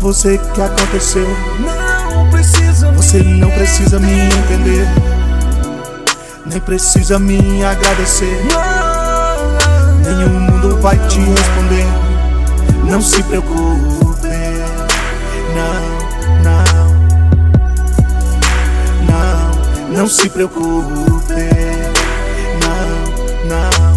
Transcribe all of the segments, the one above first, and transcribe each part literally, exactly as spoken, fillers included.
você que aconteceu. Não precisa, você não precisa me entender, nem precisa me agradecer. Nenhum mundo vai te responder. Não se preocupe, não, não, não, não se preocupe, não, não,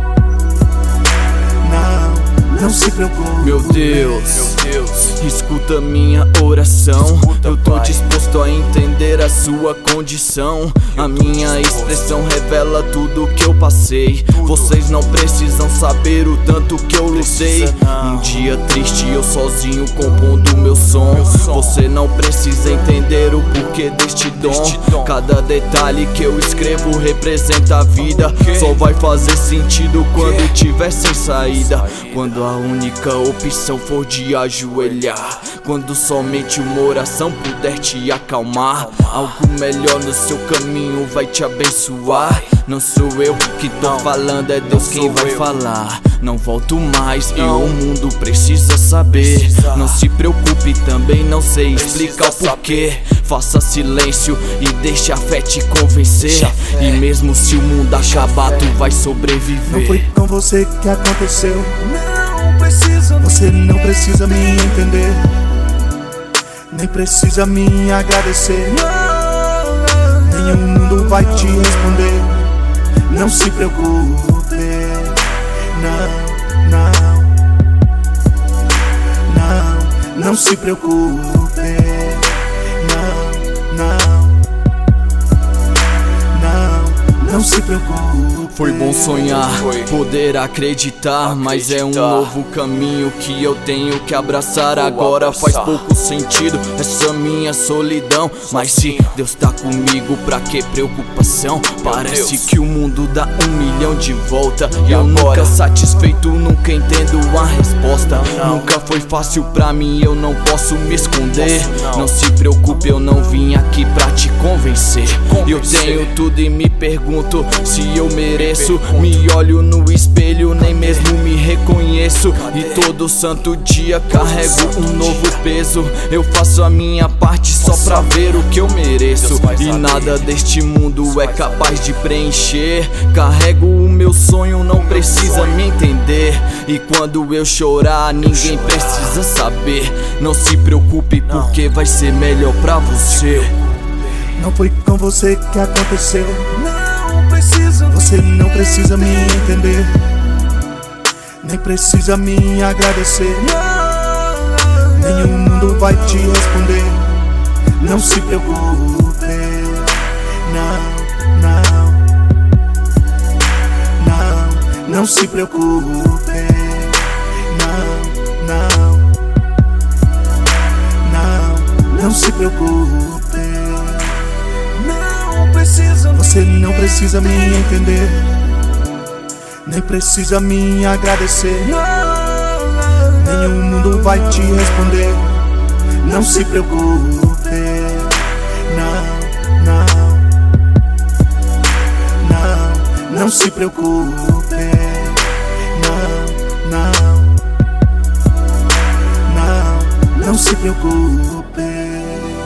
não, não se preocupe. Meu Deus, meu Deus, escuta minha oração. Escuta, eu tô Pai. disposto a entender a sua condição. Eu A minha disposto. expressão revela tudo que eu passei. Tudo. Vocês não precisam saber o tanto que eu lutei. Precisa não. Um dia triste eu sozinho compondo meu som. Meu som. Você não precisa entender o porquê deste dom. Deste dom. Cada detalhe que eu escrevo representa a vida. Okay. Só vai fazer sentido quando Okay. tiver sem saída. Saída. Quando a única opção for de ajoelhar. Quando somente uma oração puder te acalmar. Algo melhor no seu caminho vai te abençoar. Não sou eu que tô falando, é Deus quem vai falar. Não volto mais e o mundo precisa saber. Precisa. Não se preocupe, também não sei explicar o Precisa porquê. Faça silêncio e deixa a fé te convencer. Deixa a fé. E mesmo se o mundo Deixa a acabar, fé. tu vai Não sobreviver. foi com você que aconteceu. não precisa, Você não precisa me entender, nem precisa me agradecer. Nenhum mundo vai te responder. Não se preocupe, não, não, não, não se preocupe, não, não, não, não se preocupe. Foi bom sonhar, Foi. poder acreditar, mas é um Acreditar. novo caminho que eu tenho que abraçar. Vou Agora abraçar. faz pouco sentido essa minha solidão. Mas se Deus tá comigo, pra que preocupação? Parece Deus. que o mundo dá um milhão de volta. E Eu agora? nunca satisfeito, nunca entendo a resposta. Não, não. Nunca foi fácil pra mim, eu não posso me esconder. Posso não. Não se preocupe, eu não vim aqui pra te convencer. Eu Convencer. tenho tudo e me pergunto se eu mereço. pergunto. Me olho no espelho, nem mesmo me reconheço. E todo santo dia carrego um novo peso. Eu faço a minha parte só pra ver o que eu mereço. Deus vai E saber. nada deste mundo é vai capaz de preencher. Carrego o meu sonho, não precisa me entender. E quando eu chorar, ninguém precisa saber. Não se preocupe, porque vai ser melhor pra você. Não foi com você que aconteceu. não precisa, Você não precisa me entender, nem precisa me agradecer. Nenhum mundo vai te responder. Não se preocupe, não, não, não, não se preocupe, não, não, não, não se preocupe. não precisa, Você não precisa me entender, nem precisa me agradecer. Nenhum mundo vai te responder. Não se preocupe, não, não, não, não se preocupe, não, não, não, não se preocupe.